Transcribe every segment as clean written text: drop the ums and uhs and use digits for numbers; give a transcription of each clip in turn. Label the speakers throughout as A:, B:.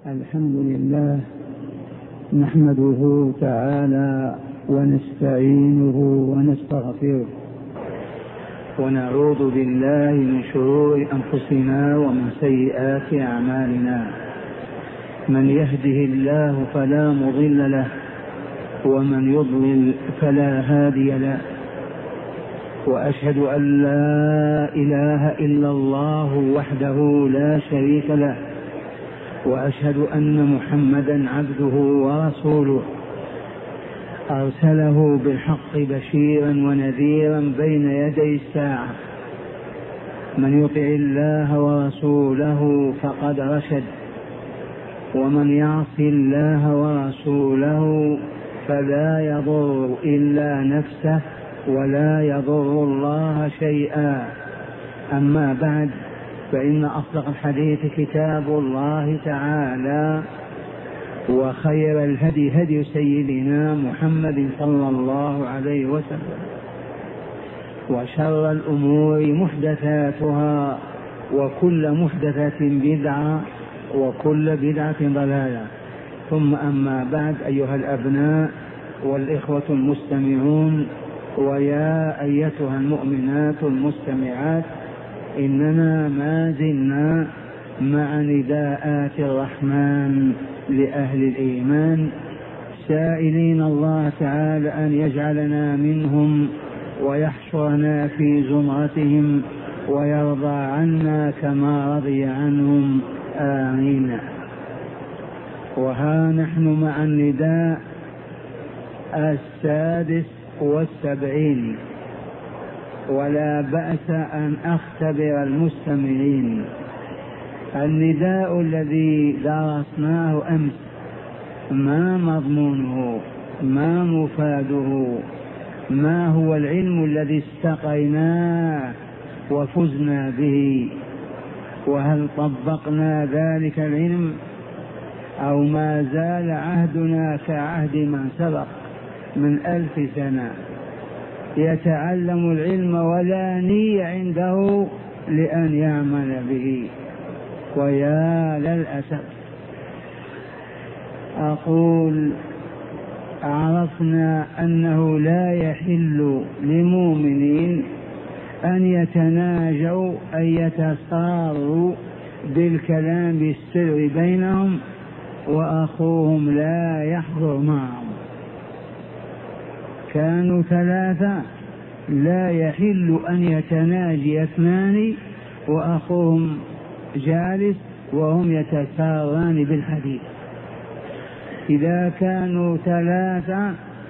A: الحمد لله نحمده تعالى ونستعينه ونستغفره ونعوذ بالله من شرور أنفسنا ومن سيئات أعمالنا. من يهده الله فلا مضل له ومن يضلل فلا هادي له، وأشهد أن لا إله إلا الله وحده لا شريك له، وأشهد أن محمدا عبده ورسوله أرسله بالحق بشيرا ونذيرا بين يدي الساعة. من يطع الله ورسوله فقد رشد، ومن يعص الله ورسوله فلا يضر إلا نفسه ولا يضر الله شيئا. أما بعد، فإن أصدق الحديث كتاب الله تعالى، وخير الهدي هدي سيدنا محمد صلى الله عليه وسلم، وشر الأمور محدثاتها، وكل محدثة بدعة، وكل بدعة ضلالة. ثم أما بعد، أيها الأبناء والإخوة المستمعون، ويا أيتها المؤمنات المستمعات، إننا ما زلنا مع نداءات الرحمن لأهل الإيمان، سائلين الله تعالى أن يجعلنا منهم ويحشرنا في زمرتهم ويرضى عنا كما رضي عنهم، آمين. وها نحن مع النداء 76، ولا بأس أن أختبر المستمعين. النداء الذي درسناه أمس ما مضمونه، ما مفاده، ما هو العلم الذي استقيناه وفزنا به، وهل طبقنا ذلك العلم أو ما زال عهدنا كعهد من سبق من 1000 سنة يتعلم العلم ولا نية عنده لأن يعمل به. ويا للأسف أقول عرفنا أنه لا يحل لمؤمنين أن يتناجوا، أن يتصاروا بالكلام بالسر بينهم وأخوهم لا يحضر معهم. كانوا 3، لا يحل أن يتناجي 2 وأخوهم جالس وهم يتساران بالحديث. إذا كانوا 3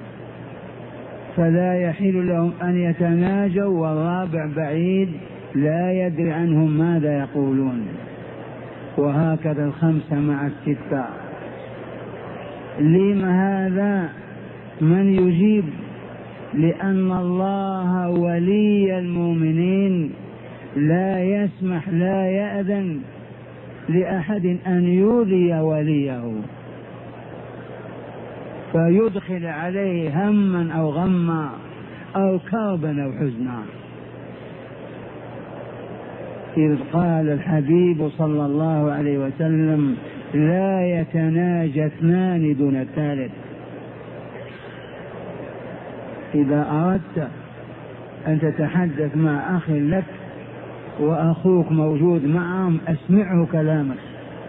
A: فلا يحل لهم أن يتناجوا والرابع بعيد لا يدري عنهم ماذا يقولون، وهكذا 5 مع 6. لما هذا؟ من يجيب؟ لأن الله ولي المؤمنين لا يسمح، لا يأذن لأحد أن يؤذي وليه فيدخل عليه هما أو غما أو كربا أو حزنا. إذ قال الحبيب صلى الله عليه وسلم: لا يتناجى 2 دون الثالث. إذا أردت أن تتحدث مع أخ لك وأخوك موجود معهم، أسمعه كلامك.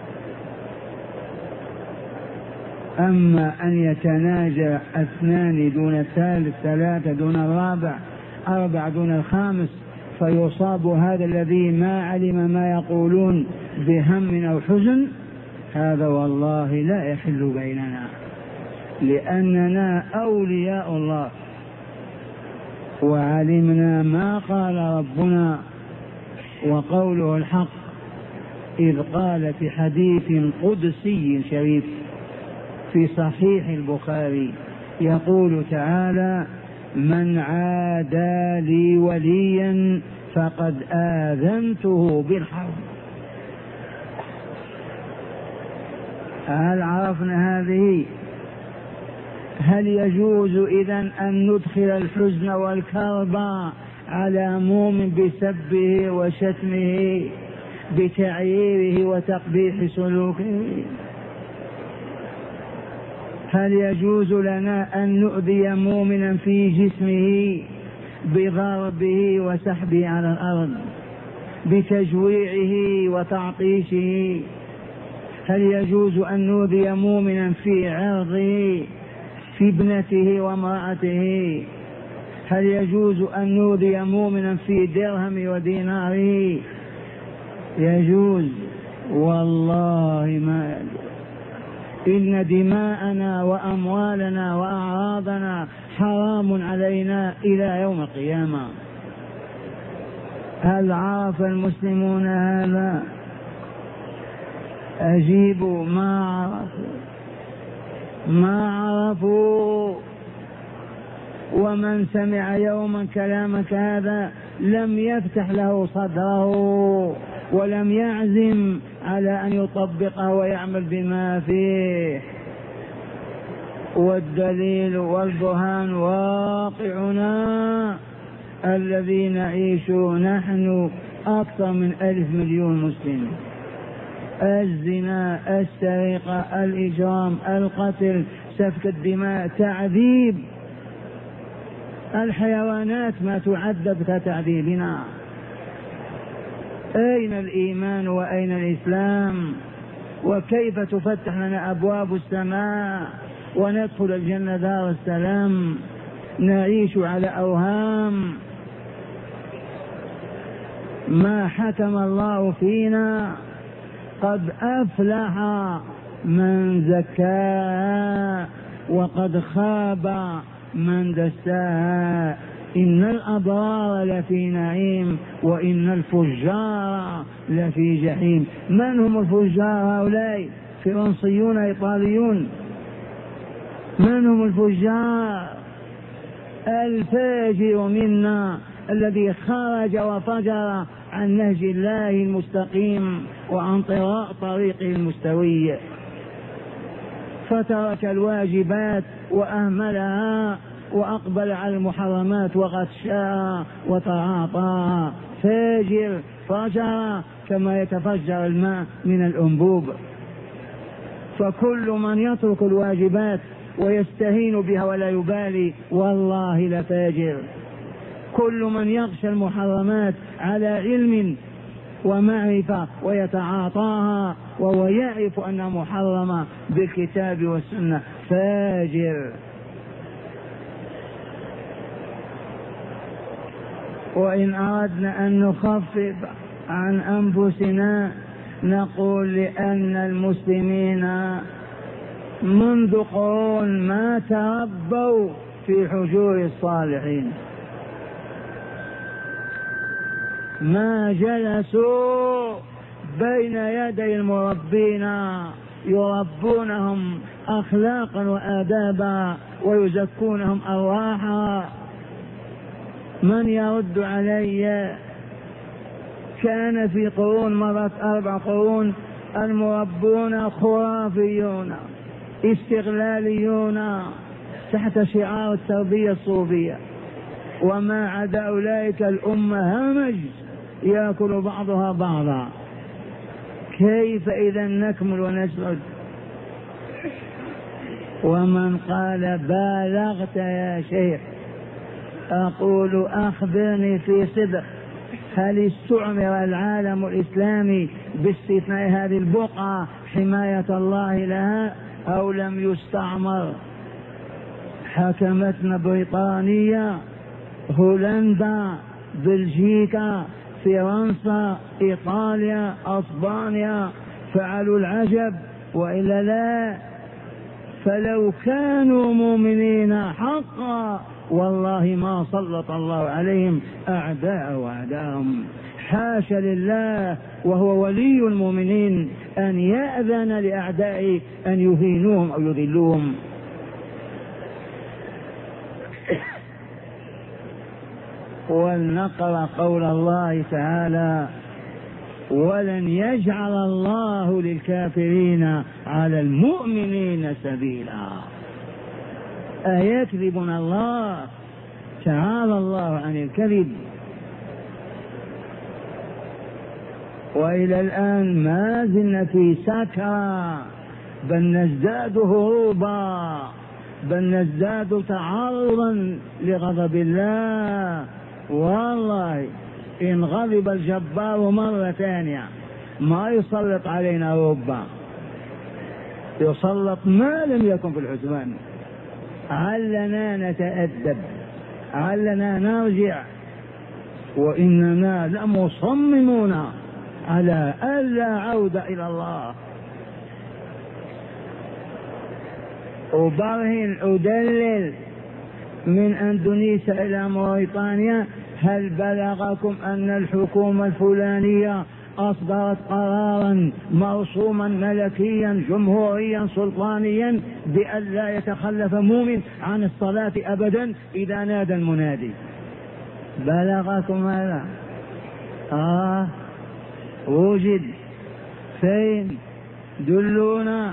A: أما أن يتناجى 2 دون الثالث، 3 دون الرابع، 4 دون الخامس، فيصاب هذا الذي ما علم ما يقولون بهم أو حزن، هذا والله لا يحل بيننا، لأننا أولياء الله وعلمنا ما قال ربنا وقوله الحق، إذ قال في حديث قدسي شريف في صحيح البخاري، يقول تعالى: من عادى لي وليا فقد آذنته بالحرب. هل عرفنا هذه؟ هل يجوز إذن أن ندخل الحزن والكرب على مؤمن بسبه وشتمه بتعييره وتقبيح سلوكه؟ هل يجوز لنا أن نؤذي مؤمنا في جسمه بضربه وسحبه على الأرض، بتجويعه وتعطيشه؟ هل يجوز أن نؤذي مؤمنا في عرضه، في ابنته وامرأته؟ هل يجوز أن نؤذي مؤمنا في درهم وديناره؟ يجوز، والله ما يجوز. إن دماءنا وأموالنا وأعراضنا حرام علينا إلى يوم القيامة. هل عرف المسلمون هذا؟ أجيبوا. ما عرفوا. ومن سمع يوما كلامك هذا لم يفتح له صدره ولم يعزم على أن يطبقه ويعمل بما فيه. والدليل والبرهان واقعنا الذي نعيش نحن أكثر من 1,000 مليون مسلم. الزنا، السرقة، الإجرام، القتل، سفك الدماء، تعذيب الحيوانات ما تعذب كتعذيبنا. أين الإيمان وأين الإسلام؟ وكيف تفتح لنا أبواب السماء وندخل الجنة دار السلام؟ نعيش على أوهام. ما حكم الله فينا. قد أفلح من زكاها وقد خاب من دساها. إن الأبرار لفي نعيم وإن الفجار لفي جحيم. من هم الفجار هؤلاء؟ فرنسيون إيطاليون. من هم الفجار؟ الفاجر منا الذي خرج وفجر عن نهج الله المستقيم وعن طريقه المستوي، فترك الواجبات وأهملها وأقبل على المحرمات وغشاها وتعاطاها. فاجر فجر كما يتفجر الماء من الأنبوب. فكل من يترك الواجبات ويستهين بها ولا يبالي والله لفاجر. كل من يغشى المحرمات على علم ومعرفة ويتعاطاها وهو يعرف أنها محرمة بالكتاب والسنة فاجر. وإن أردنا أن نخفف عن أنفسنا نقول لأن المسلمين منذ قرون ما تربوا في حجور الصالحين، ما جلسوا بين يدي المربين يربونهم أخلاقا وآدابا ويزكونهم أرواحا. من يرد علي؟ كان في قرون مرت 4 قرون المربون خرافيون استغلاليون تحت شعار التربية الصوفية، وما عدا أولئك الأمة همج يأكل بعضها بعضا. كيف إذا نكمل ونسعد؟ ومن قال بالغت يا شيخ أقول أخبرني في صدق، هل استعمر العالم الإسلامي باستثناء هذه البقعة حماية الله لها أو لم يستعمر؟ حكمتنا بريطانيا، هولندا، بلجيكا، فرنسا، إيطاليا، أسبانيا، فعلوا العجب وإلا لا. فلو كانوا مؤمنين حقا والله ما سلط الله عليهم أعداء وأعداءهم. حاشا لله وهو ولي المؤمنين أن يأذن لأعدائه أن يهينوهم أو يذلوهم. ولنقرأ قول الله تعالى: ولن يجعل الله للكافرين على المؤمنين سبيلا. أيكذبنا الله؟ تعالى الله عن الكذب. وإلى الآن ما زلنا في سكرة بل نزداد هروبا، بل نزداد تعرضا لغضب الله. والله إن غضب الجبار مرة ثانية ما يسلط علينا ربا، يسلط ما لم يكن في الحسبان. علنا نتأدب، علنا نرجع، وإننا لمصممون على ألا عودة إلى الله. أبرهن أدلل من أندونيسيا إلى موريتانيا، هل بلغكم أن الحكومة الفلانية أصدرت قرارا مرسوما ملكيا جمهوريا سلطانيا بأن لا يتخلف مؤمن عن الصلاة أبدا إذا نادى المنادي؟ بلغكم هذا؟ وجد فين؟ دلونا.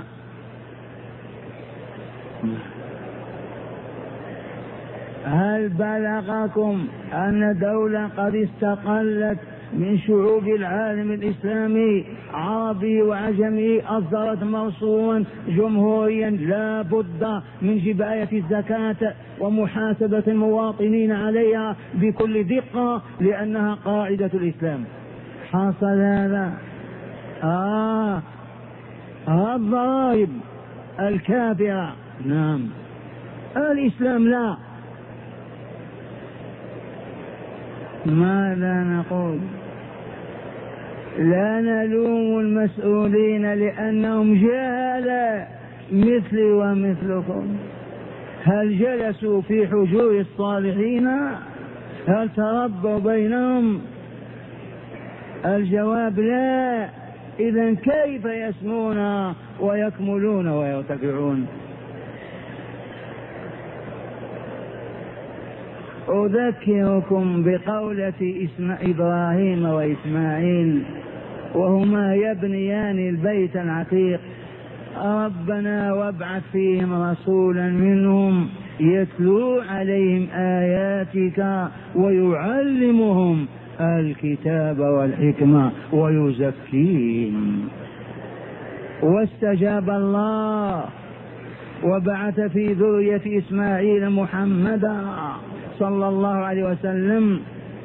A: هل بلغكم أن دولة قد استقلت من شعوب العالم الإسلامي عربي وعجمي أصدرت مرسوما جمهوريا لا بد من جباية الزكاة ومحاسبة المواطنين عليها بكل دقة لأنها قاعدة الإسلام؟ حصل هذا؟ الضرائب الكافرة نعم، الإسلام لا. ماذا نقول؟ لا نلوم المسؤولين لأنهم جهلة مثلي ومثلكم. هل جلسوا في حجور الصالحين؟ هل تربوا بينهم؟ الجواب لا. إذن كيف يسمون ويكملون ويرتفعون؟ أذكركم بقولة إبراهيم وإسماعيل وهما يبنيان البيت العتيق: ربنا وابعث فيهم رسولا منهم يتلو عليهم آياتك ويعلمهم الكتاب والحكمة ويزكيهم. واستجاب الله وبعث في ذرية إسماعيل محمدا صلى الله عليه وسلم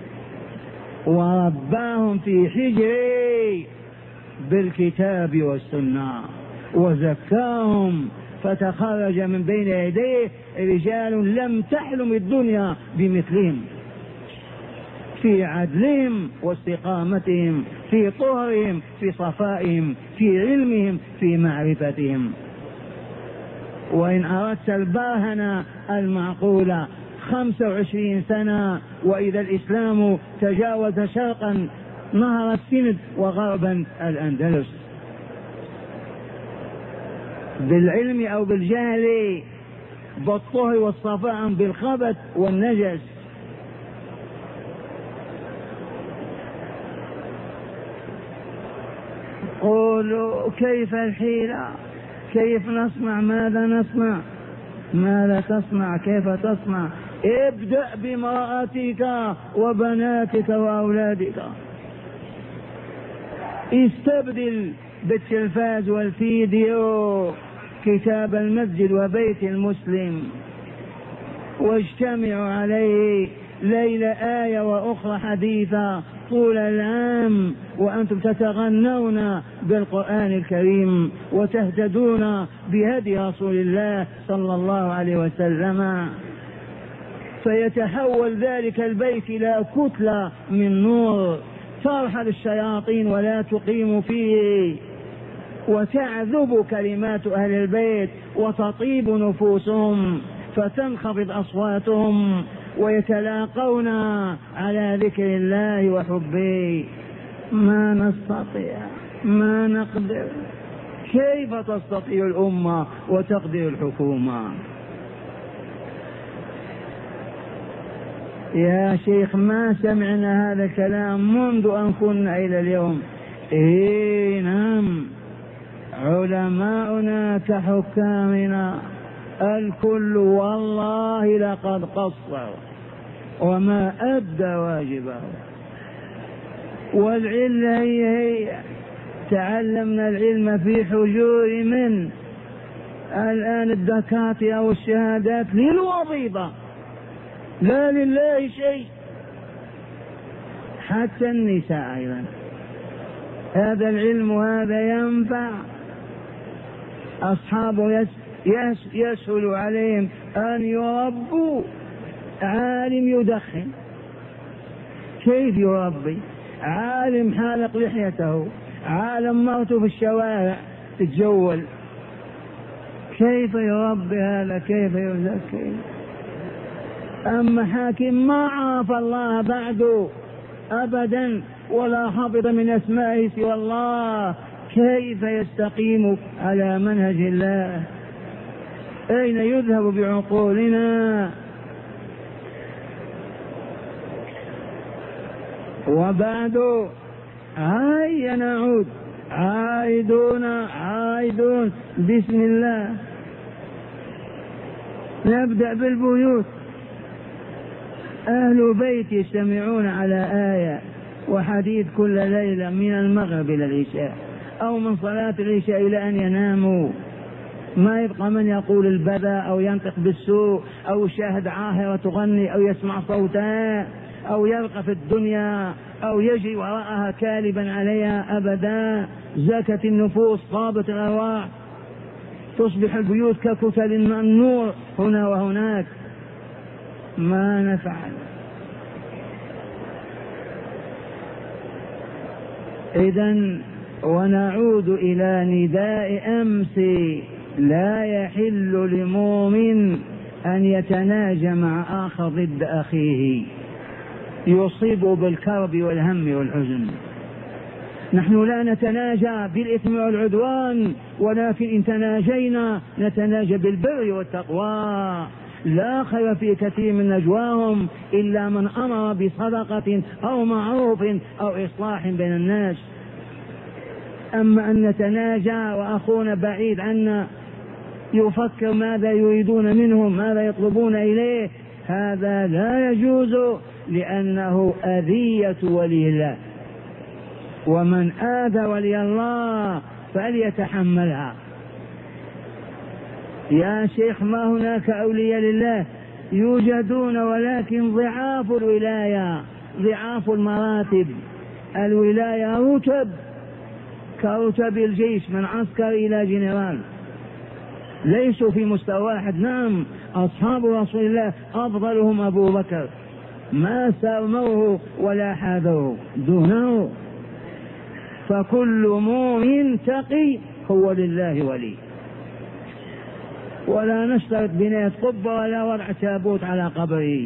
A: ورباهم في حجره بالكتاب والسنة وزكاهم، فتخرج من بين يديه رجال لم تحلم الدنيا بمثلهم في عدلهم واستقامتهم، في طهرهم، في صفائهم، في علمهم، في معرفتهم. وإن أردت البرهنة المعقولة 25 سنة وإذا الإسلام تجاوز شرقا نهر السند وغربا الأندلس، بالعلم أو بالجهل، بالطهر والصفاء بالخبث والنجس. قولوا كيف الحيلة؟ كيف نصنع؟ ماذا نصنع؟ ماذا تصنع؟ كيف تصنع؟ ابدأ بامرأتك وبناتك وأولادك. استبدل بالتلفاز والفيديو كتاب المسجد وبيت المسلم، واجتمعوا عليه ليلة آية وأخرى حديثة طول العام، وأنتم تتغنون بالقرآن الكريم وتهتدون بهدي رسول الله صلى الله عليه وسلم، فيتحول ذلك البيت إلى كتلة من نور ترحل الشياطين ولا تقيم فيه، وتعذب كلمات أهل البيت وتطيب نفوسهم فتنخفض أصواتهم ويتلاقون على ذكر الله وحبه. ما نستطيع، ما نقدر. كيف تستطيع الأمة وتقدر الحكومة؟ يا شيخ ما سمعنا هذا الكلام منذ أن كنا إلى اليوم. نعم، علماؤنا كحكامنا الكل والله لقد قصر وما أدى واجبه. والعلة هي تعلمنا العلم في حجور من الآن الدكاترة والشهادات للوظيفة لا لله شيء، حتى النساء أيضا. هذا العلم هذا ينفع، أصحابه يسهل عليهم أن يربوا عالم يدخن. كيف يربي عالم حالق لحيته، عالم مرته في الشوارع تتجول؟ كيف يربي هذا؟ كيف يزكي؟ أما حاكم ما عرف الله بعد أبدا ولا حفظ من أسمائه سوى الله، كيف يستقيم على منهج الله؟ أين يذهب بعقولنا؟ وبعد هيا نعود عائدون بسم الله. نبدأ بالبيوت. أهل بيت يجتمعون على آية وحديث كل ليلة من المغرب إلى العشاء، أو من صلاة العشاء إلى أن يناموا. ما يبقى من يقول البذا أو ينطق بالسوء أو يشاهد عاهرة تغني أو يسمع صوتها أو يبقى في الدنيا أو يجري وراءها كالبا عليها أبدا. زكت النفوس، طابت الأرواح، تصبح البيوت ككتل النور هنا وهناك. ما نفعل؟ إذن ونعود إلى نداء أمس: لا يحل لمؤمن أن يتناجى مع آخر ضد أخيه يصيب بالكرب والهم والحزن. نحن لا نتناجى بالإثم والعدوان، ولكن إن تناجينا نتناجى بالبر والتقوى. لا خير في كثير من نجواهم إلا من أمر بصدقة أو معروف أو إصلاح بين الناس. أما أن نتناجى وأخونا بعيد عنا يفكر ماذا يريدون منهم، ماذا يطلبون إليه، هذا لا يجوز، لأنه أذية ولي الله، ومن آذى ولي الله فليتحملها. يا شيخ ما هناك أولياء لله يوجدون، ولكن ضعاف الولاية، ضعاف المراتب. الولاية رتب كرتب الجيش، من عسكر إلى جنرال، ليسوا في مستوى واحد. نعم أصحاب رسول الله أفضلهم أبو بكر، ما سرموه ولا حاذوه دونه. فكل مؤمن تقي هو لله ولي، ولا نشترط بناية قبة ولا وضع تابوت على قبره.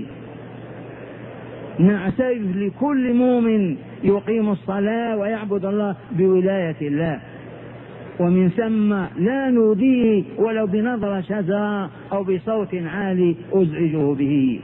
A: نعترف لكل مؤمن يقيم الصلاة ويعبد الله بولاية الله، ومن ثم لا نوديه ولو بنظرة شزرة أو بصوت عالي أزعجه به.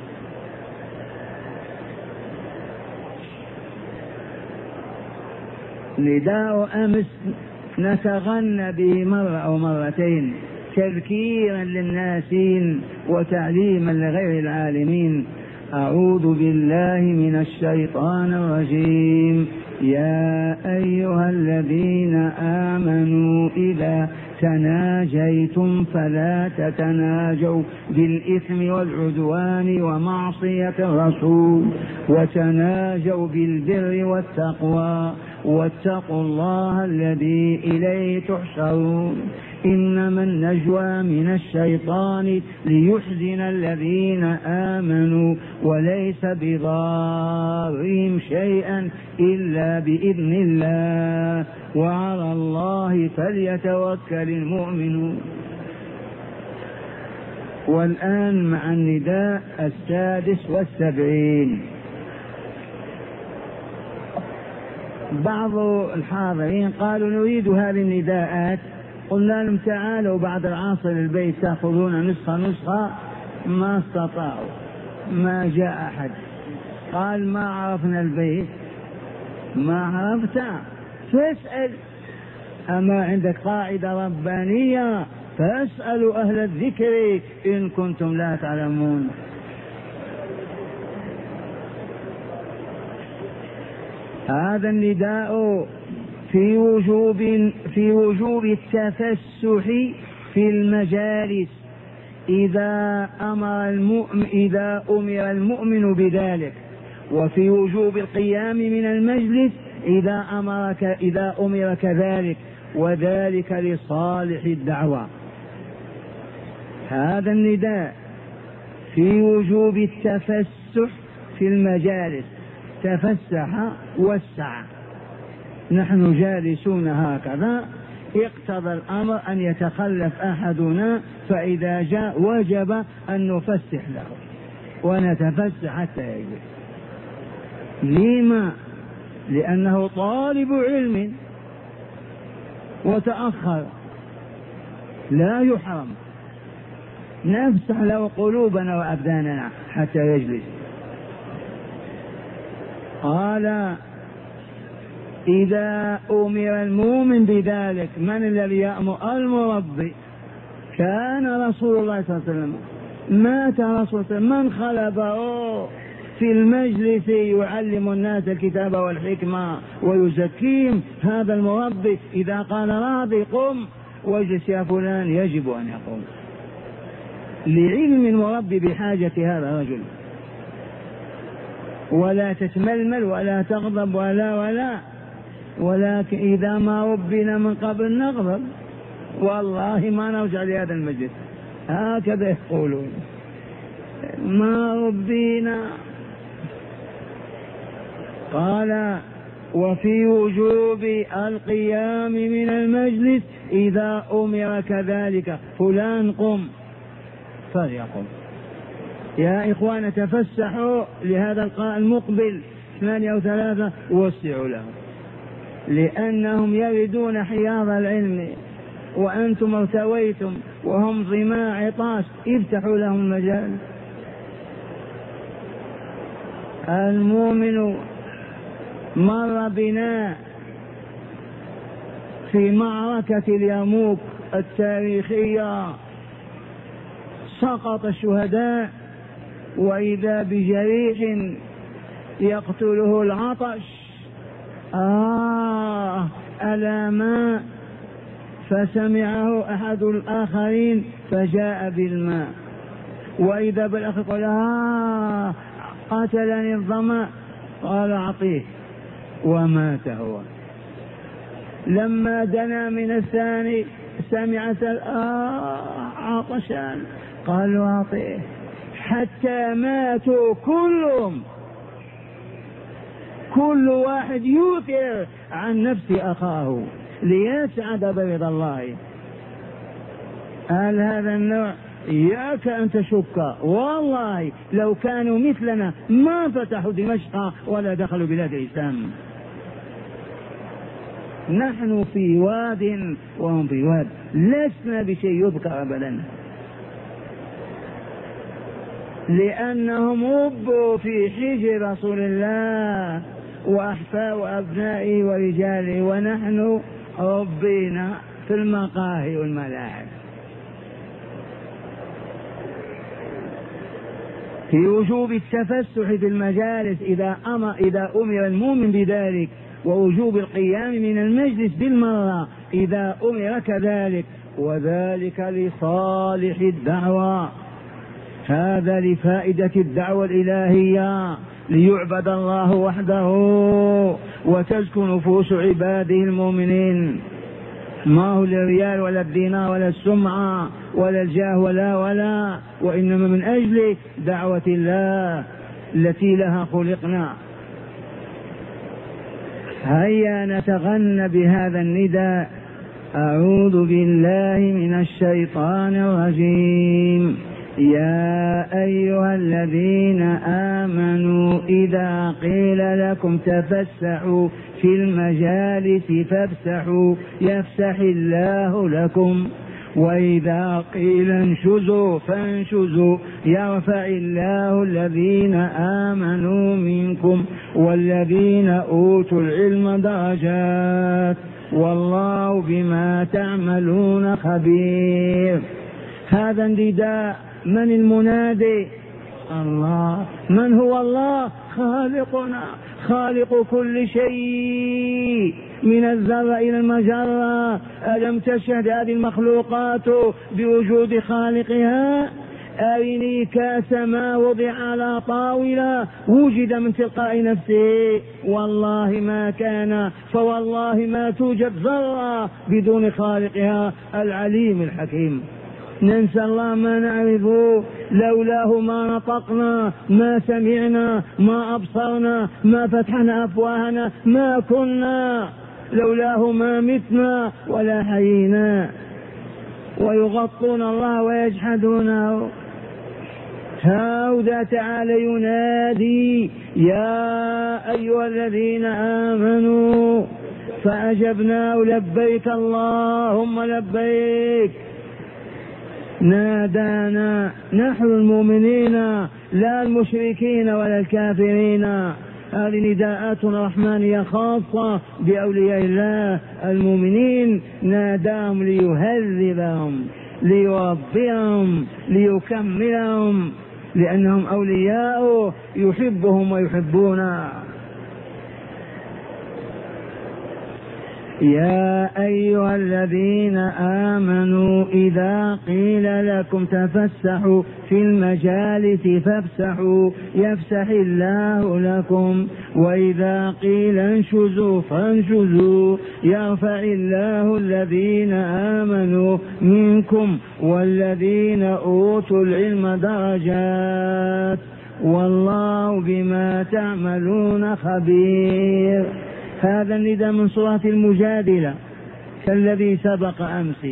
A: نداء أمس نتغنى به مرة أو مرتين تذكيرا للناسين وتعليما لغير العالمين: أعوذ بالله من الشيطان الرجيم. يا أيها الذين آمنوا إذا تناجيتم فلا تتناجوا بالإثم والعدوان ومعصية الرسول، وتناجوا بالبر والتقوى، واتقوا الله الذي إليه تحشرون. إنما النجوى من الشيطان ليحزن الذين آمنوا وليس بضارهم شيئا إلا بإذن الله، وعلى الله فليتوكل المؤمنون. والآن مع النداء 76. بعض الحاضرين قالوا نريد هذه النداءات، قلنا لهم تعالوا بعد العصر البيت تأخذون نسخة. ما استطاعوا، ما جاء أحد. قال ما عرفنا البيت. ما عرفت فاسأل. أما عندك قاعدة ربانية: فاسألوا أهل الذكر إن كنتم لا تعلمون. هذا النداء في وجوب التفسح في المجالس إذا أمر المؤمن بذلك، وفي وجوب القيام من المجلس إذا أمر كذلك، وذلك لصالح الدعوة. هذا النداء في وجوب التفسح في المجالس، تفسح وسع. نحن جالسون هكذا، اقتضى الأمر أن يتخلف أحدنا، فإذا جاء وجب أن نفسح له ونتفسح حتى يجلس. لما؟ لأنه طالب علم وتأخر، لا يحرم، نفسح له قلوبنا وأبداننا حتى يجلس. قال إذا أمر المؤمن بذلك، من الذي يأمر؟ المربي. كان رسول الله صلى الله عليه وسلم، مات رسول الله، من خلفه في المجلس يعلم الناس الكتاب والحكمة ويزكيهم، هذا المربي. إذا قال راضي قم واجلس يا فلان، يجب أن يقوم، لعلم المربي بحاجة هذا الرجل. ولا تتململ ولا تغضب ولكن إذا ما ربنا من قبل نغضب، والله ما نرجع لهذا المجلس، هكذا يقولون، ما ربنا. قال وفي وجوب القيام من المجلس إذا أمر كذلك، فلان قم فليقم. يا إخوان تفسحوا لهذا المقبل 2 أو 3، وسعوا له، لأنهم يردون حياض العلم وأنتم ارتويتم وهم ظماء عطاش، افتحوا لهم المجال. المؤمن مر بنا في معركة اليرموك التاريخية، سقط الشهداء، وإذا بجريح يقتله العطش، ألا ماء، فسمعه أحد الآخرين فجاء بالماء، وإذا بالآخر قال قتلني الظمأ، قال أعطيه، ومات هو. لما دنا من الثاني سمع عطشان، قالوا أعطيه، حتى ماتوا كلهم، كل واحد يؤثر عن نفس أخاه ليسعد برضا الله. قال هذا النوع إياك أن تشك، والله لو كانوا مثلنا ما فتحوا دمشق ولا دخلوا بلاد الإسلام. نحن في واد وهم في واد، لسنا بشيء يذكر أبدا، لأنهم ربوا في حجر رسول الله وأحفاء وأبنائه ورجاله، ونحن ربينا في المقاهي والملاعب. في وجوب التفسح في المجالس إذا أمر المؤمن بذلك، ووجوب القيام من المجلس بالمرة إذا أمر كذلك، وذلك لصالح الدعوة. هذا لفائدة الدعوة الإلهية، ليعبد الله وحده وتزكو نفوس عباده المؤمنين، ما هو للريال ولا الدينار ولا السمعة ولا الجاه ولا وإنما من أجل دعوة الله التي لها خلقنا. هيا نتغنى بهذا النداء: أعوذ بالله من الشيطان الرجيم. يا أيها الذين آمنوا إذا قيل لكم تفسحوا في المجالس فافسحوا يفسح الله لكم، وإذا قيل انشزوا فانشزوا يرفع الله الذين آمنوا منكم والذين أوتوا العلم درجات والله بما تعملون خبير. هذا النداء من المنادي؟ الله. من هو الله؟ خالقنا، خالق كل شيء من الذرة إلى المجرة. ألم تشهد هذه المخلوقات بوجود خالقها؟ أرني كاس ما وضع على طاولة وجد من تلقاء نفسه، والله ما كان، فوالله ما توجد ذرة بدون خالقها العليم الحكيم. ننسى الله ما نعرفه، لولاه ما نطقنا، ما سمعنا، ما أبصرنا، ما فتحنا أفواهنا، ما كنا، لولاه ما متنا ولا حيينا. ويغطون الله ويجحدونه. هؤلاء تعالى ينادي يا أيها الذين آمنوا فأجبناه لبيك اللهم لبيك. نادانا نحن المؤمنين لا المشركين ولا الكافرين. هذه نداءات رحمانية خاصة بأولياء الله المؤمنين. ناداهم ليهذبهم، ليربيهم، ليكملهم، لأنهم أولياء يحبهم ويحبونه. يا أيها الذين آمنوا إذا قيل لكم تفسحوا في المجالس فافسحوا يفسح الله لكم، وإذا قيل انشزوا فانشزوا يرفع الله الذين آمنوا منكم والذين أوتوا العلم درجات والله بما تعملون خبير. هذا النداء من سورة المجادلة كالذي سبق أمس.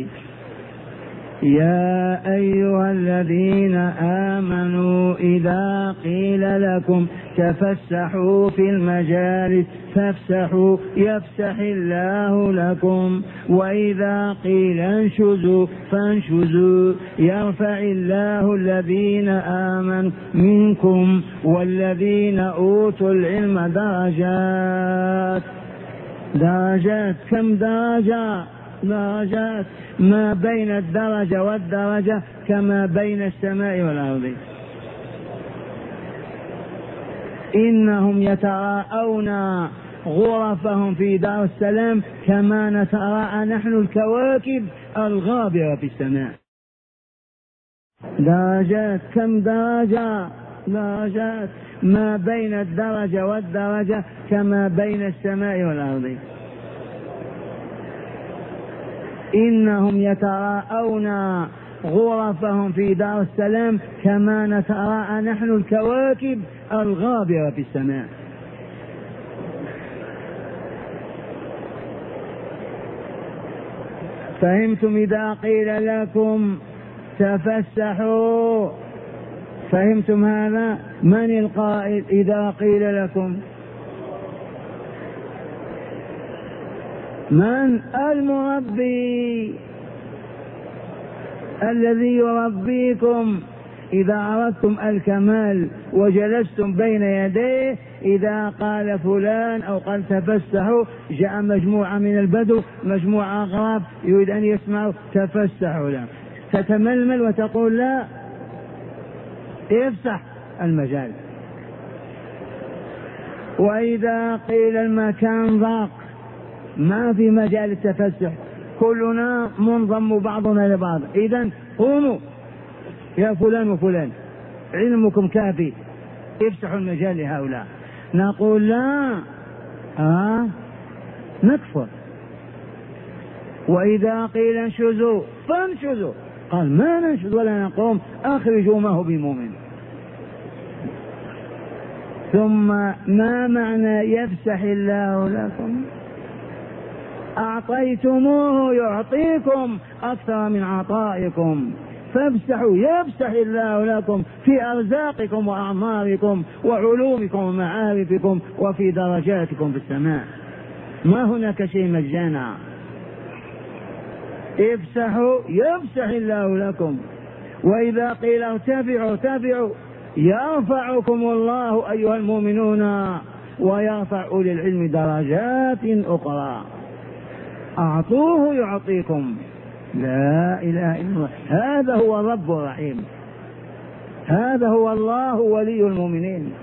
A: يا أيها الذين آمنوا إذا قيل لكم تفسحوا في المجالس فافسحوا يفسح الله لكم، وإذا قيل انشزوا فانشزوا يرفع الله الذين آمنوا منكم والذين أوتوا العلم درجات. درجات، كم درجة؟ درجات، ما بين الدرجة والدرجة كما بين السماء والأرض. إنهم يتراءون غرفهم في دار السلام كما نتراءى نحن الكواكب الغابرة في السماء. درجات، كم درجة؟ درجات، ما بين الدرجة والدرجة كما بين السماء والأرض. إنهم يتراءون غرفهم في دار السلام كما نتراءى نحن الكواكب الغابرة في السماء. فهمتم؟ إذا قيل لكم تفسحوا، فهمتم هذا؟ من القائل إذا قيل لكم؟ من؟ المربي الذي يربيكم. إذا أردتم الكمال وجلستم بين يديه، إذا قال فلان أو قال تفسحوا، جاء مجموعة من البدو، مجموعة أغراب يريد أن يسمعوا، تفسحوا له، تتململ وتقول لا، افسح المجال. وإذا قيل المكان ضاق، ما في مجال التفسح، كلنا منضم بعضنا لبعض، إذن قوموا يا فلان وفلان، علمكم كافي، افسحوا المجال لهؤلاء. نقول لا، نكفر. وإذا قيل انشزوا فانشزوا، قال ما ننشز ولا نقوم، أخرجوا ما هو بمؤمن. ثم ما معنى يفسح الله لكم؟ أعطيتموه يعطيكم أكثر من عطائكم، فافسحوا يفسح الله لكم في أرزاقكم وأعماركم وعلومكم ومعارفكم وفي درجاتكم في السماء. ما هناك شيء مجانا. افسحوا يفسح الله لكم. وإذا قيل ارتفعوا ارتفعوا يرفعكم الله أيها المؤمنون ويرفع أولي العلم درجات أخرى. أعطوه يعطيكم. لا إله إلا الله، هذا هو الرب الرحيم. هذا هو الله ولي المؤمنين.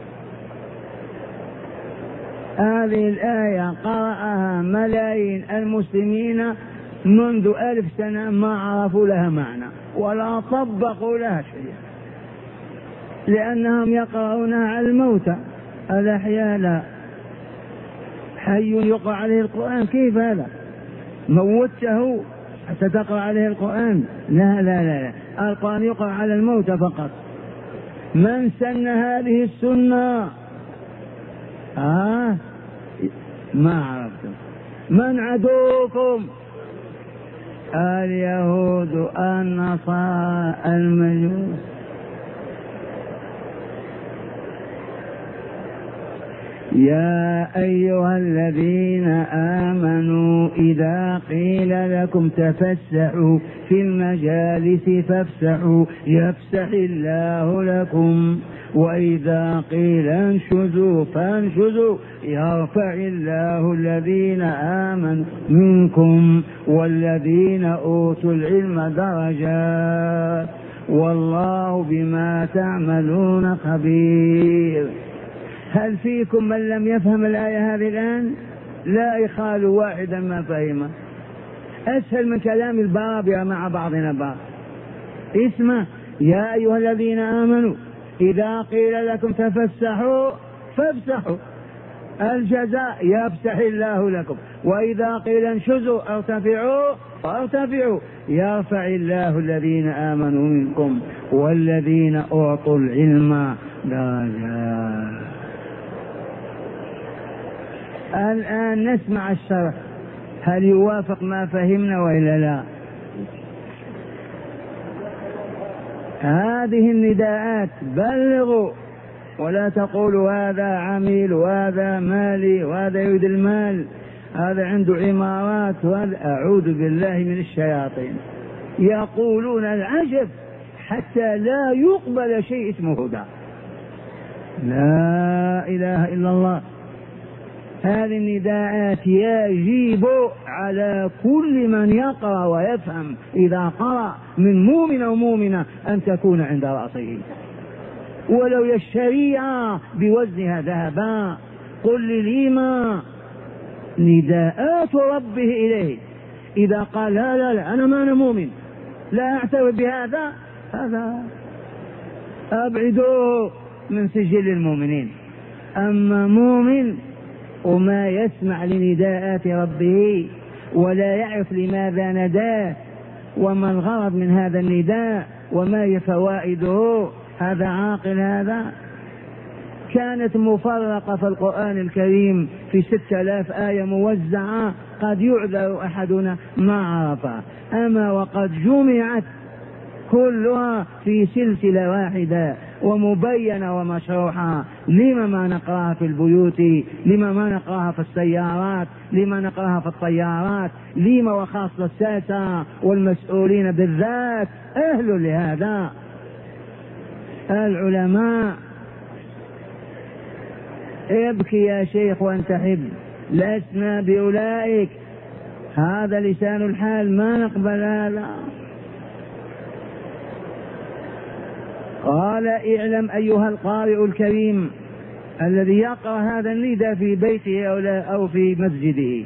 A: هذه الآية قرأها ملايين المسلمين منذ 1000 سنة ما عرفوا لها معنى ولا طبقوا لها شيء، لأنهم يقرؤونها على الموتى. الأحياء لا. حي يقرأ عليه القرآن، كيف هذا؟ موته حتى تقرأ عليه القرآن؟ لا لا لا, لا. القرآن يقرأ على الموتى فقط. من سن هذه السنة؟ ما عرفتم. من عدوكم؟ اليهود النصارى المجوس. يا أيها الذين آمنوا إذا قيل لكم تفسحوا في المجالس فافسحوا يفسح الله لكم، وإذا قيل انشزوا فانشزوا يرفع الله الذين آمنوا منكم والذين أوتوا العلم درجات والله بما تعملون خبير. هل فيكم من لم يفهم الآية هذه الآن؟ لا يخال واحدا ما فهمه. أسهل من كلام البابرة مع بعضنا بعض. اسمع: يا أيها الذين آمنوا إذا قيل لكم تفسحوا فافسحوا، الجزاء يفسح الله لكم، وإذا قيل انشزوا ارتفعوا فارتفعوا يرفع الله الذين آمنوا منكم والذين أوتوا العلم درجات. الآن نسمع الشرح، هل يوافق ما فهمنا وإلا لا؟ هذه النداءات بلغوا، ولا تقولوا هذا عميل وهذا مالي وهذا يريد المال، هذا عنده عمارات وهذا. أعوذ بالله من الشياطين. يقولون العجب حتى لا يقبل شيء اسمه هدى. لا إله إلا الله. هذه النداءات يجب على كل من يقرأ ويفهم إذا قرأ من مؤمن أو مؤمنة أن تكون عند رأسه، ولو يشتريها بوزنها ذهبا. قل للإيمان نداءات ربه إليه إذا قال لا لا لا أنا ما أنا مؤمن، لا أعترف بهذا، هذا أبعدوه من سجل المؤمنين. أما مؤمن وما يسمع لنداءات ربه ولا يعرف لماذا نداه وما الغرض من هذا النداء وما هي فوائده، هذا عاقل. هذا كانت مفرقة في القرآن الكريم في 6000 آية موزعة، قد يعذر أحدنا ما عرفها، أما وقد جمعت كلها في سلسلة واحدة ومبينة ومشروحة. لما ما نقراها في البيوت؟ لما ما نقراها في السيارات؟ لما نقراها في الطيارات؟ لما وخاصة الساسة والمسؤولين بالذات أهل لهذا العلماء. ابكي يا شيخ وانت حب، لسنا بأولئك، هذا لسان الحال، ما نقبل هذا. قال: اعلم أيها القارئ الكريم الذي يقرأ هذا النداء في بيته أو في مسجده،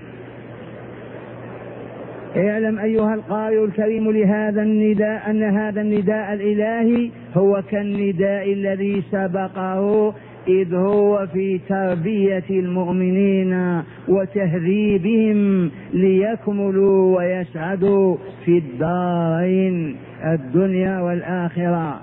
A: اعلم أيها القارئ الكريم لهذا النداء أن هذا النداء الإلهي هو كالنداء الذي سبقه، إذ هو في تربية المؤمنين وتهذيبهم ليكملوا ويسعدوا في الدارين الدنيا والآخرة.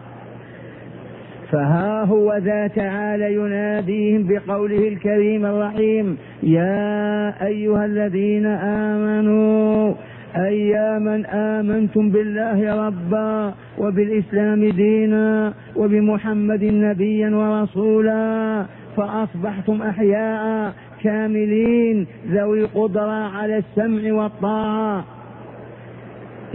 A: فها هو ذا تعالى يناديهم بقوله الكريم الرحيم: يا أيها الذين آمنوا، أي يا من آمنتم بالله ربا وبالإسلام دينا وبمحمد نبيا ورسولا، فأصبحتم أحياء كاملين ذوي قدرة على السمع والطاعة.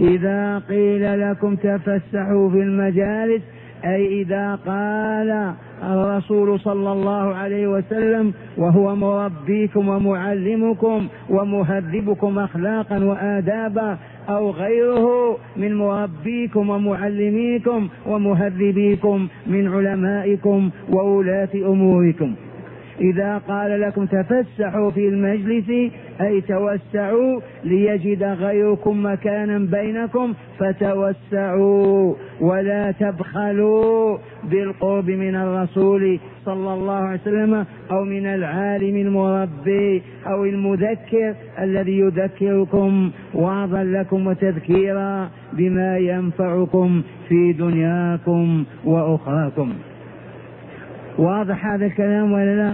A: إذا قيل لكم تفسحوا في المجالس، أي إذا قال الرسول صلى الله عليه وسلم وهو مربيكم ومعلمكم ومهذبكم أخلاقا وآدابا، أو غيره من مربيكم ومعلميكم ومهذبيكم من علمائكم وولاة أموركم. إذا قال لكم تفسحوا في المجلس أي توسعوا ليجد غيركم مكانا بينكم، فتوسعوا ولا تبخلوا بالقرب من الرسول صلى الله عليه وسلم أو من العالم المربي أو المذكر الذي يذكركم وعظا لكم وتذكيرا بما ينفعكم في دنياكم وأخراكم. واضح هذا الكلام ولا لا؟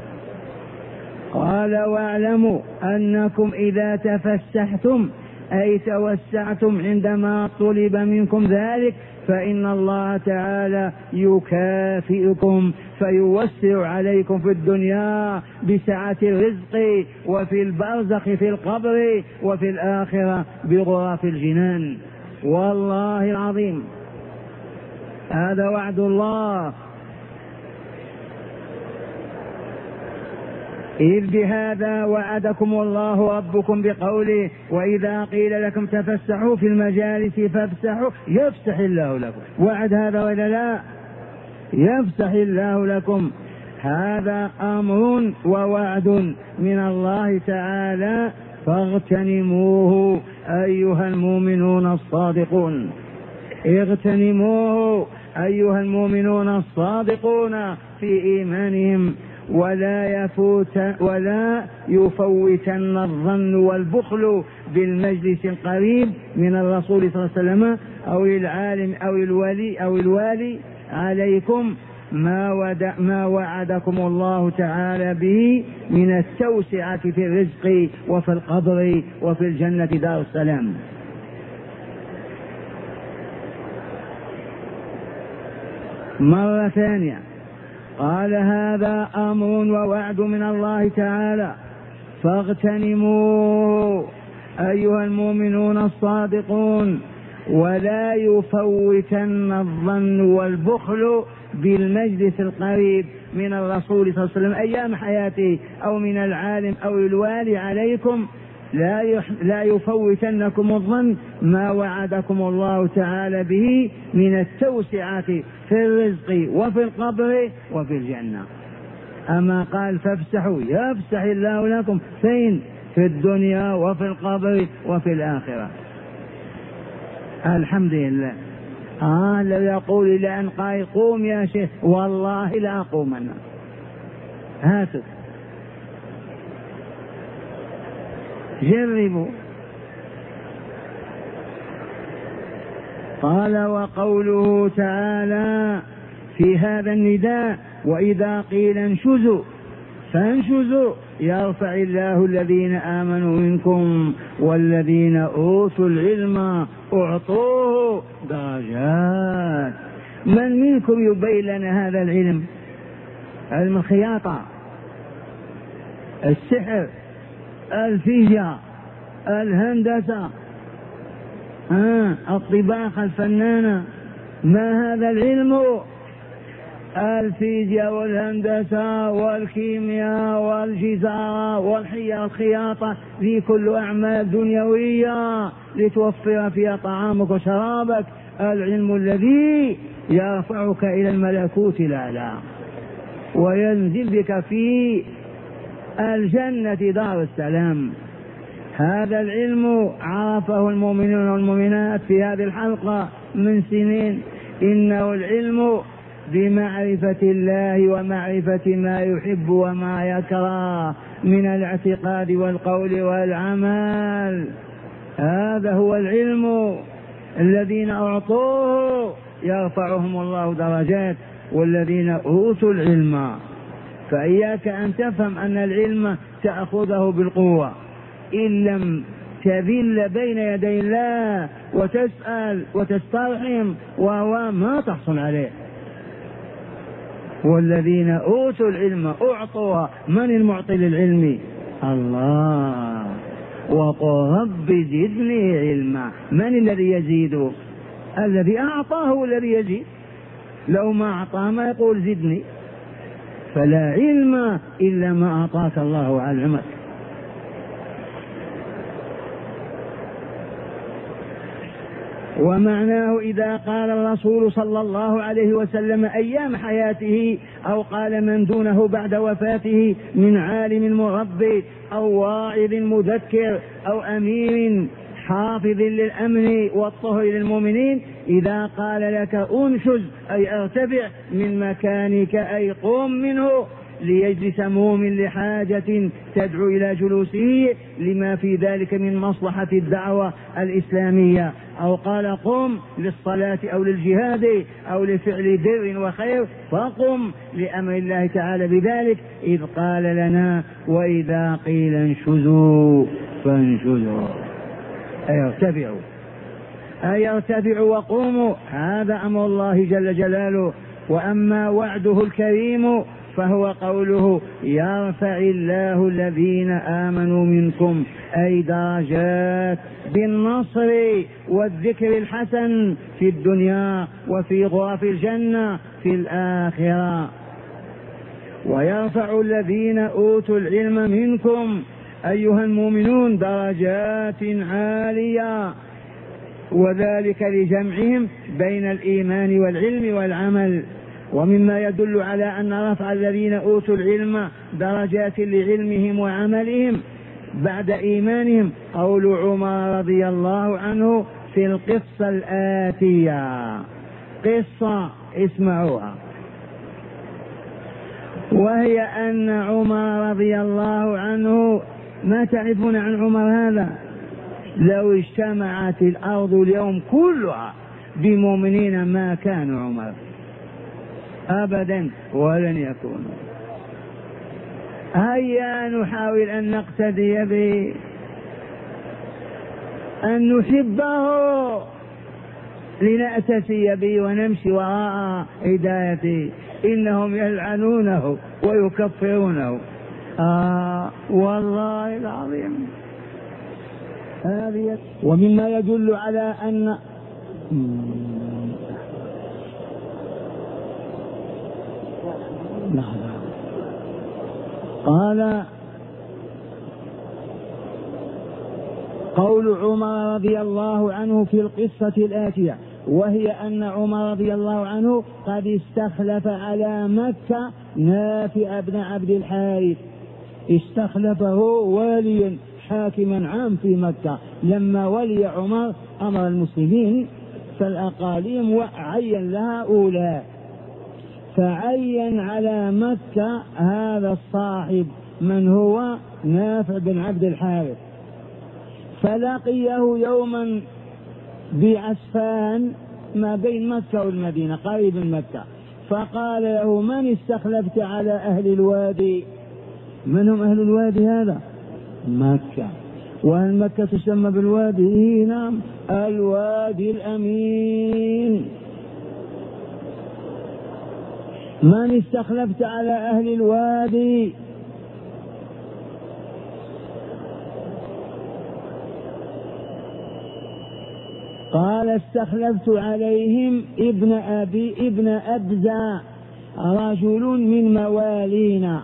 A: قال واعلموا أنكم إذا تفسحتم أي توسعتم عندما طلب منكم ذلك فإن الله تعالى يكافئكم فيوسع عليكم في الدنيا بسعة الرزق، وفي البرزخ في القبر، وفي الآخرة بغرف الجنان. والله العظيم هذا وعد الله. إذ بهذا وعدكم الله ربكم بقوله وإذا قيل لكم تفسحوا في المجالس فافسحوا يفسح الله لكم. وعد هذا ولا لا؟ يفسح الله لكم. هذا أمر ووعد من الله تعالى، فاغتنموه أيها المؤمنون الصادقون، اغتنموه أيها المؤمنون الصادقون في إيمانهم، ولا يفوتن الظن والبخل بالمجلس القريب من الرسول صلى الله عليه وسلم أو العالم أو الوالي عليكم ما وعدكم الله تعالى به من التوسعة في الرزق وفي القبر وفي الجنة دار السلام. مرة ثانية قال هذا أمر ووعد من الله تعالى، فاغتنموا أيها المؤمنون الصادقون، ولا يفوتن الظن والبخل بالمجلس القريب من الرسول صلى الله عليه وسلم أيام حياته أو من العالم أو الوالي عليكم، لا يفوتنكم الظن ما وعدكم الله تعالى به من التوسعة في الرزق وفي القبر وفي الجنة. أما قال فافسحوا يفسح الله لكم فين؟ في الدنيا وفي القبر وفي الآخرة. الحمد لله. لو يقول إلى أن قال قوم يا شيخ والله لا أقومن، هاتوا جربوا. قال وقوله تعالى في هذا النداء وإذا قيل انشزوا فانشزوا يرفع الله الذين آمنوا منكم والذين أوتوا العلم أعطوه درجات. من منكم يبين لنا هذا العلم؟ علم الخياطة، السحر، الفيزياء، الهندسة، الطباخة الفنانة، ما هذا العلم؟ الفيزياء والهندسة والكيمياء والجزارة والخياطة، في كل أعمال دنيوية لتوفر فيها طعامك وشرابك. العلم الذي يرفعك إلى الملكوت الأعلى وينزل بك في الجنة دار السلام. هذا العلم عرفه المؤمنون والمؤمنات في هذه الحلقة من سنين. إنه العلم بمعرفة الله ومعرفة ما يحب وما يكره من الاعتقاد والقول والعمل. هذا هو العلم. الذين أعطوه يرفعهم الله درجات، والذين أوتوا العلم. فإياك أن تفهم أن العلم تأخذه بالقوة، إن لم تذل بين يدي الله وتسأل وتسترحم وما تحصل عليه. والذين أوتوا العلم أعطوها. من المعطي للعلم؟ الله. وقل رب زدني علما. من الذي يزيد؟ الذي أعطاه الذي يزيد. لو ما أعطاه ما يقول زدني. فلا علم إلا ما أعطاك الله علمك. ومعناه إذا قال الرسول صلى الله عليه وسلم أيام حياته أو قال من دونه بعد وفاته من عالم مربي أو واعظ مذكر أو أمير حافظ للأمن والطهر للمؤمنين، إذا قال لك أنشز أي ارتفع من مكانك أي قم منه ليجلس مؤمن لحاجة تدعو إلى جلوسه لما في ذلك من مصلحة الدعوة الإسلامية، أو قال قم للصلاة أو للجهاد أو لفعل بر وخير فقم لأمر الله تعالى بذلك، إذ قال لنا وإذا قيل انشزوا فانشزوا أي ارتفعوا وقوموا، هذا أمر الله جل جلاله. وأما وعده الكريم فهو قوله يرفع الله الذين آمنوا منكم أي درجات بالنصر والذكر الحسن في الدنيا وفي غرف الجنة في الآخرة. ويرفع الذين أوتوا العلم منكم أيها المؤمنون درجات عالية، وذلك لجمعهم بين الإيمان والعلم والعمل. ومما يدل على أن رفع الذين أوتوا العلم درجات لعلمهم وعملهم بعد إيمانهم قول عمر رضي الله عنه في القصة الآتية، قصة اسمعوها، وهي أن عمر رضي الله عنه، ما تعرفون عن عمر هذا؟ لو اجتمعت الأرض اليوم كلها بمؤمنين ما كان عمر أبدا ولن يكون. هيا نحاول أن نقتدي به، أن نحبه لنأتسي به ونمشي وراء هدايته. إنهم يلعنونه ويكفرونه والله العظيم. ومما يدل على أن قال قول عمر رضي الله عنه في القصة الآتية، وهي أن عمر رضي الله عنه قد استخلف على مكة نافع بن عبد الحارث، استخلفه واليا حاكما عام في مكة. لما ولي عمر أمر المسلمين فالأقاليم وعين لها أولى، فعين على مكة هذا الصاحب من هو نافع بن عبد الحارث، فلقيه يوما بعسفان ما بين مكة والمدينة قريب من مكة، فقال له من استخلفت على أهل الوادي؟ من هم أهل الوادي هذا؟ مكة. وهل مكة تسمى بالوادي؟ نعم، الوادي الأمين. من استخلفت على أهل الوادي؟ قال استخلفت عليهم ابن أبزة رجل من موالينا،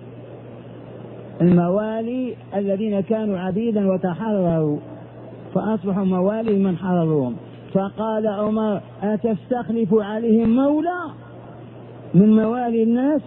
A: الموالي الذين كانوا عبيدا وتحرروا فأصبحوا موالي من حرروهم. فقال عمر أتستخلف عليهم مولى من موالي الناس؟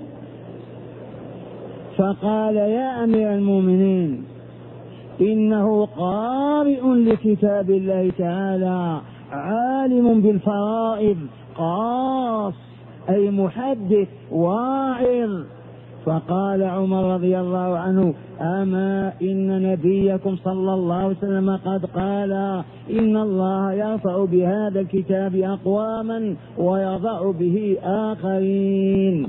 A: فقال يا أمير المؤمنين إنه قارئ لكتاب الله تعالى عالم بالفرائض قاص أي محدث واعظ. فقال عمر رضي الله عنه أما إن نبيكم صلى الله عليه وسلم قد قال إن الله يرفع بهذا الكتاب أقواما ويضع به آخرين.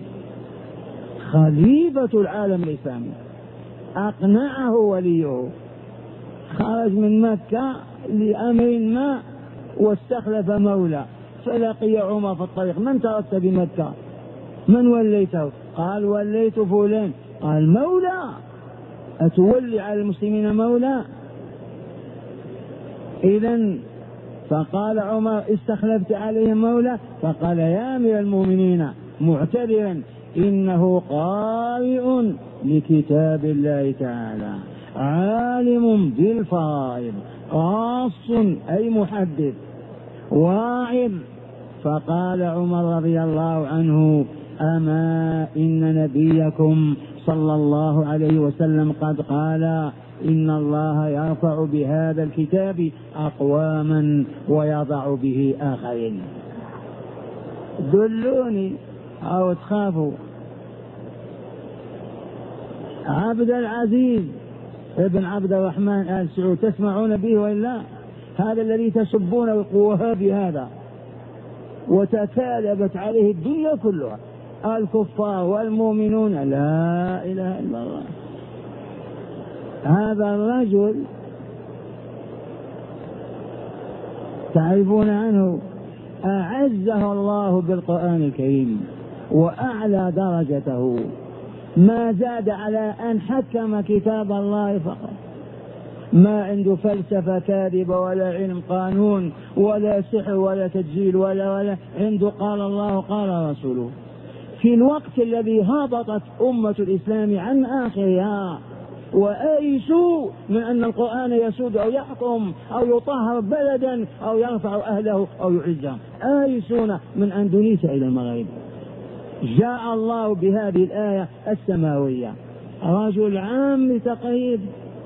A: خليفة العالم الإسلامي أقنعه وليه، خرج من مكة لأمر ما واستخلف مولى، فلقي عمر في الطريق من تركت بمكة؟ من وليته؟ قال وليت فلان. قال مولى؟ أتولي على المسلمين مولى؟ إذن فقال عمر استخلفت عليهم مولى؟ فقال يا أمير المؤمنين معتذرا إنه قارئ لكتاب الله تعالى عالم بالفرائض خاص أي محدث واعظ. فقال عمر رضي الله عنه أما إن نبيكم صلى الله عليه وسلم قد قال إن الله يرفع بهذا الكتاب أقواما ويضع به آخرين. دلوني أو تخافوا. عبد العزيز ابن عبد الرحمن آل سعود تسمعون به وإلا؟ هذا الذي تسبون وهابي هذا وتكالبت عليه الدنيا كلها الكفار والمؤمنون لا إله إلا الله. هذا الرجل تعرفون عنه أعزه الله بالقرآن الكريم وأعلى درجته، ما زاد على أن حكم كتاب الله فقط، ما عنده فلسفة كاذبة ولا علم قانون ولا سحر ولا تسجيل ولا عنده قال الله قال رسوله. في الوقت الذي هبطت أمة الإسلام عن آخرها وآيسوا من أن القرآن يسود أو يحكم أو يطهر بلدا أو يرفع أهله أو يعزهم، آيسون من أندونيسيا إلى المغرب، جاء الله بهذه الآية السماوية. رجل عام تقريب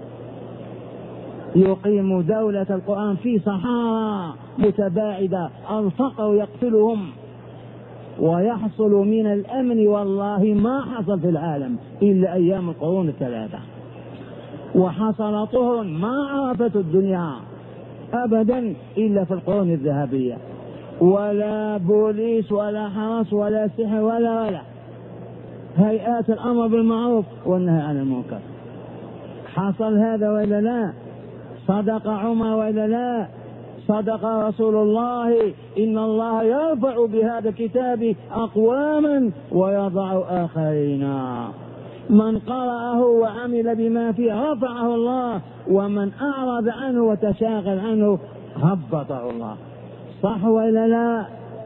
A: يقيم دولة القرآن في صحارى متباعدة الفقر يقتلهم ويحصل من الأمن والله ما حصل في العالم إلا أيام القرون الثلاثة، وحصل طهر ما عرفت الدنيا أبدا إلا في القرون الذهبية، ولا بوليس ولا حرس ولا سحر ولا هيئات الأمر بالمعروف والنهي عن المنكر. حصل هذا وإلا لا؟ صدق عمر وإلا لا؟ صدق رسول الله إن الله يرفع بهذا الكتاب أقواما ويضع آخرين. من قرأه وعمل بما فيه رفعه الله، ومن أعرض عنه وتشاغل عنه هبطه الله. صح وإلا لا؟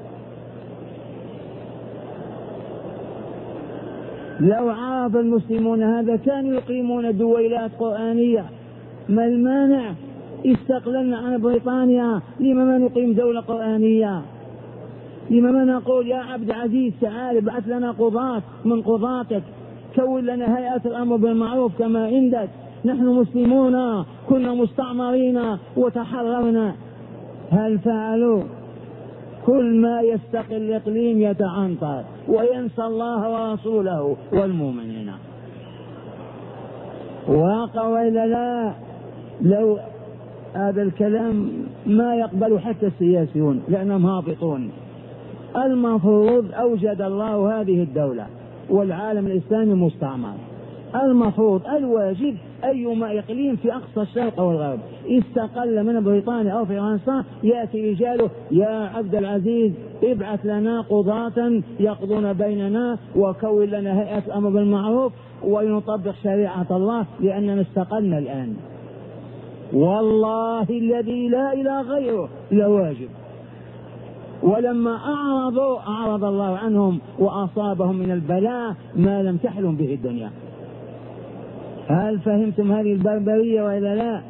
A: لو عرف المسلمون هذا كانوا يقيمون دويلات قرآنية. ما المانع؟ استقللنا عن بريطانيا، لما ما نقيم دولة قرآنية؟ لما ما نقول يا عبد العزيز تعال ابعث لنا قضاة من قضاتك، كون لنا هيئة الأمر بالمعروف كما عندك. نحن مسلمون كنا مستعمرين وتحررنا. هل فعلوا؟ كل ما يستقل الإقليم يتعنطر وينسى الله ورسوله والمؤمنين. واقع وإلا لا؟ لو هذا الكلام ما يقبل حتى السياسيون لأنهم هابطون. المفروض أوجد الله هذه الدولة والعالم الإسلامي مستعمر، المفروض الواجب أيما إقليم في أقصى الشرق والغرب استقل من بريطانيا أو فرنسا يأتي رجاله يا عبد العزيز ابعث لنا قضاة يقضون بيننا وكون لنا هيئة الأمر بالمعروف ونطبق شريعة الله لأننا استقلنا الآن. والله الذي لا إله غيره لواجب. ولما أعرضوا أعرض الله عنهم وأصابهم من البلاء ما لم تحلم به الدنيا. هل فهمتم هذه البربرية وإلا لا؟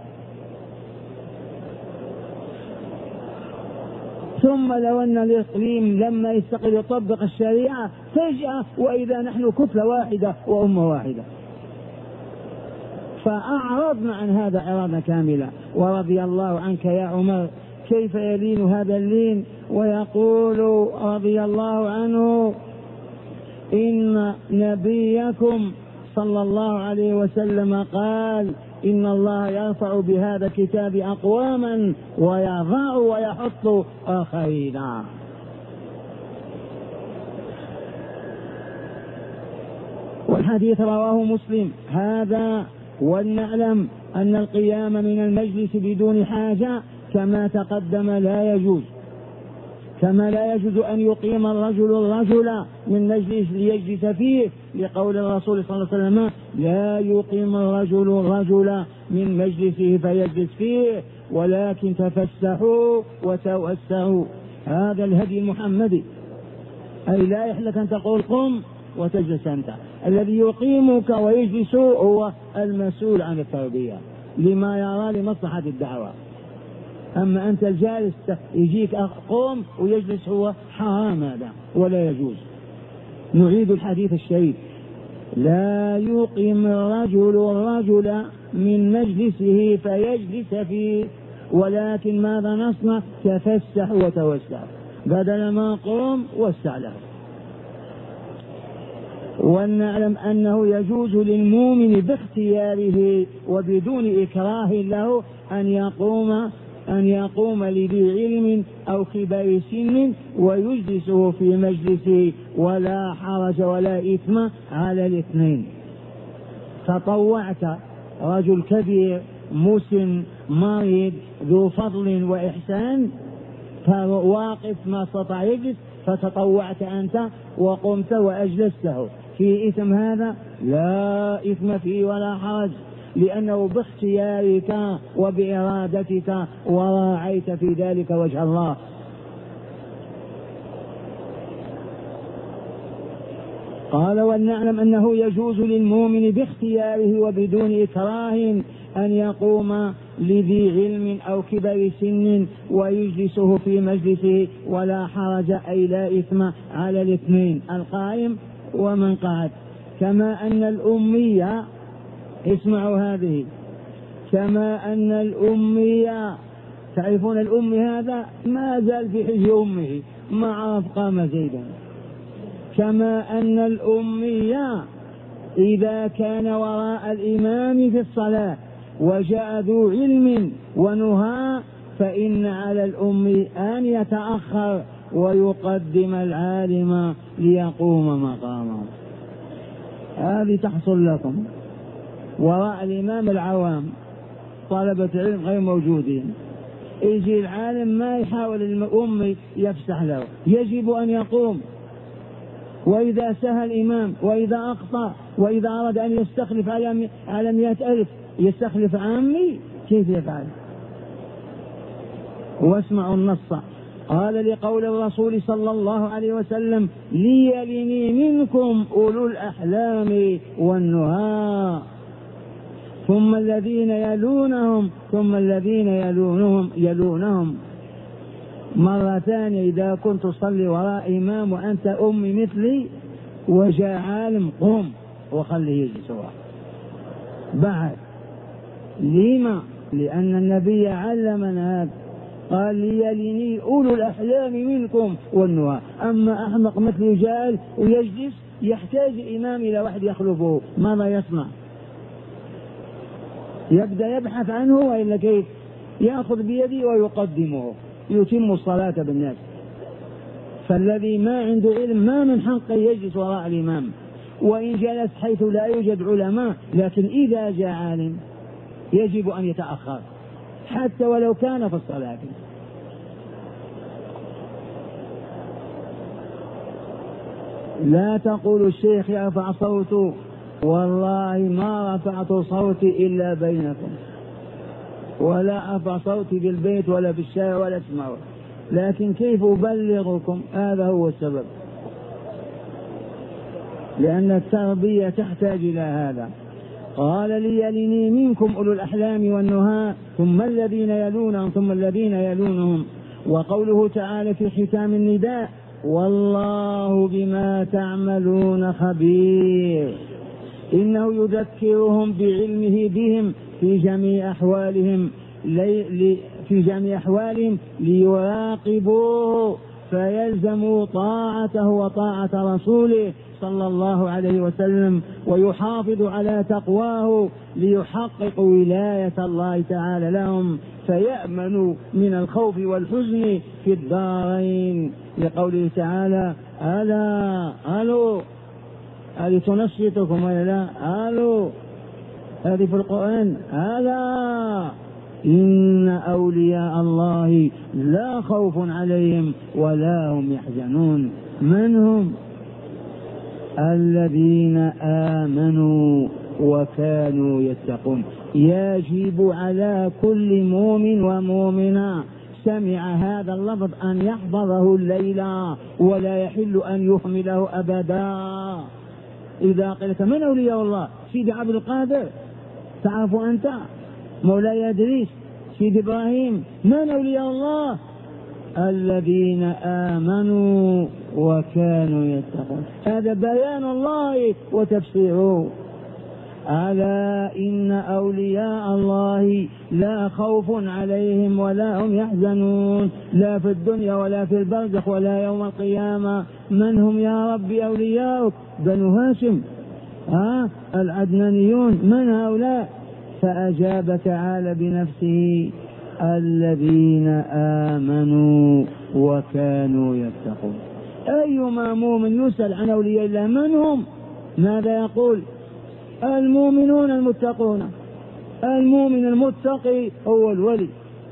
A: ثم لو أن الإقليم لما يستقل يطبق الشريعة فجأة وإذا نحن كتلة واحدة وأمة واحدة. فأعرضنا عن هذا إرادة كاملة. ورضي الله عنك يا عمر. كيف يلين هذا اللين ويقول رضي الله عنه إن نبيكم صلى الله عليه وسلم قال إن الله يرفع بهذا الكتاب أقواما ويضع ويحط آخرين. والحديث رواه مسلم. هذا ولنعلم أن القيام من المجلس بدون حاجة كما تقدم لا يجوز، كما لا يجوز أن يقيم الرجل من مجلس ليجلس فيه، لقول الرسول صلى الله عليه وسلم لا يقيم الرجل من مجلسه فيجلس فيه ولكن تفسحوا وتوسعوا. هذا الهدي المحمدي، أي لا يحلك أن تقول قم وتجلس أنت. الذي يقيمك ويجلس هو المسؤول عن التربية لما يرى لمصلحة الدعوة. أما أنت الجالس يجيك قوم ويجلس هو، حرام هذا ولا يجوز. نعيد الحديث الشريف: لا يقيم الرجل من مجلسه فيجلس فيه، ولكن ماذا نصنع؟ تفسح وتوسع، بدل ما قوم وسع له. ونعلم أنه يجوز للمؤمن باختياره وبدون إكراه له أن يقوم لذي علم أو كبار سن ويجلسه في مجلسه، ولا حرج ولا إثم على الاثنين. تطوعت، رجل كبير مسن مريض ذو فضل وإحسان فواقف ما استطاع يجلس، فتطوعت أنت وقمت وأجلسته، في إثم هذا؟ لا إثم فيه ولا حرج، لأنه باختيارك وبإرادتك وراعيت في ذلك وجه الله. قال: ولنعلم أنه يجوز للمؤمن باختياره وبدون إكراه أن يقوم لذي علم أو كبر سن ويجلسه في مجلسه، ولا حرج أي لا إثم على الاثنين، القائم ومن قعد. كما أن الأمية، اسمعوا هذه، كما أن الأمية، تعرفون الأمي هذا ما زال في حجر أمه ما عرف قام زيدا. كما أن الأمية إذا كان وراء الإمام في الصلاة وجاء ذو علم ونهى، فإن على الأمي أن يتأخر ويقدم العالم ليقوم مقامه. هذه تحصل لكم وراء الإمام العوام، طلبة العلم غير موجودين، يجي العالم ما يحاول الأمي يفسح له، يجب أن يقوم. وإذا سهى الإمام وإذا أخطأ وإذا أراد أن يستخلف على 100,000 يستخلف عامي، كيف يفعل؟ واسمعوا النص. قال: لقول الرسول صلى الله عليه وسلم: ليلني منكم أولو الأحلام والنهى، ثم الذين يلونهم ثم الذين يلونهم. مرتان إذا كنت تصلي وراء إمام وأنت أمي مثلي وجاء عالم، قم وخليه يجلس بعد. لما؟ لأن النبي علمنا هذا، قال: ليلني أولو الأحلام منكم والنهى. أما أحمق مثل جاهل ويجلس يحتاج الإمام إلى واحد يخلفه، ماذا يصنع؟ يبدأ يبحث عنه، وإلا كيف؟ يأخذ بيده ويقدمه، يتم الصلاة بالناس. فالذي ما عنده علم ما من حقه يجلس وراء الإمام، وإن جلس حيث لا يوجد علماء، لكن إذا جاء عالم يجب أن يتأخر حتى ولو كان في الصلاة. لا تقول الشيخ يرفع صوته، والله ما رفعت صوتي إلا بينكم، ولا أرفع صوتي في البيت ولا في الشارع ولا اسمعوا، لكن كيف أبلغكم؟ هذا هو السبب، لأن التربية تحتاج إلى هذا. قال: ليلني منكم أولو الأحلام والنهى ثم الذين يلونهم ثم الذين يلونهم. وقوله تعالى في ختام النداء: والله بما تعملون خبير، إنه يذكرهم بعلمه بهم في جميع أحوالهم ليراقبوه فيلزموا طاعته وطاعة رسوله صلى الله عليه وسلم، ويحافظ على تقواه ليحققوا ولاية الله تعالى لهم، فيأمنوا من الخوف والحزن في الدارين. لقوله تعالى: ألا هذه تنشطكم ولا لا؟ هذه في القرآن: ألا إن أولياء الله لا خوف عليهم ولا هم يحزنون. من هم؟ الذين آمنوا وكانوا يتقون. يجب على كل مؤمن ومؤمنة سمع هذا اللفظ أن يحفظه الليلة، ولا يحل أن يهمله أبدا. إذا قيل لك من أولياء الله؟ سيدي عبد القادر تعرف أنت، مولاي إدريس، سيدي إبراهيم. من أولياء الله؟ الذين آمنوا وكانوا يتقون. هذا بيان الله وتفسيره. ألا إن أولياء الله لا خوف عليهم ولا هم يحزنون، لا في الدنيا ولا في البرزخ ولا يوم القيامة. من هم يا رب أولياؤك؟ بنو هاشم، العدنانيون. من هؤلاء؟ فأجاب تعالى بنفسه الذين آمنوا وكانوا يتقون. أيما مؤمن يسأل عن أولياء الله من هم؟ ماذا يقول؟ المؤمنون المتقون. المؤمن المتقي هو الولي.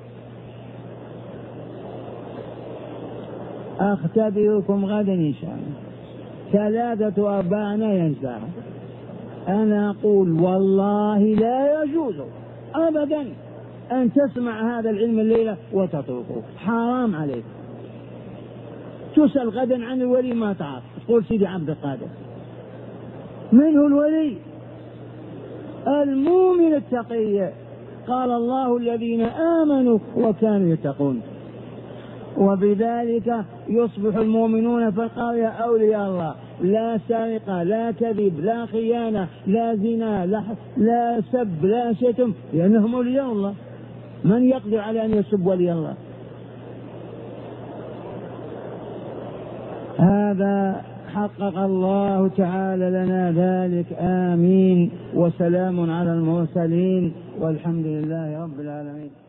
A: أختبركم غدا إن شاء الله 3-4 ينسى. أنا أقول والله لا يجوز أبدا أن تسمع هذا العلم الليلة وتتركه، حرام عليك. تسأل غدا عن الولي ما تعرف، تقول سيدي عبد القادر. من هو الولي؟ المؤمن التقي. قال الله الذين آمنوا وكانوا يتقون. وبذلك يصبح المؤمنون في القرية أولياء الله، لا سرقة، لا كذب، لا خيانة، لا زنا، لا سب، لا شتم، لأنهم أولياء الله. من يقدر على أن يسب ولي الله؟ هذا حقق الله تعالى لنا ذلك. آمين. وسلام على المرسلين والحمد لله رب العالمين.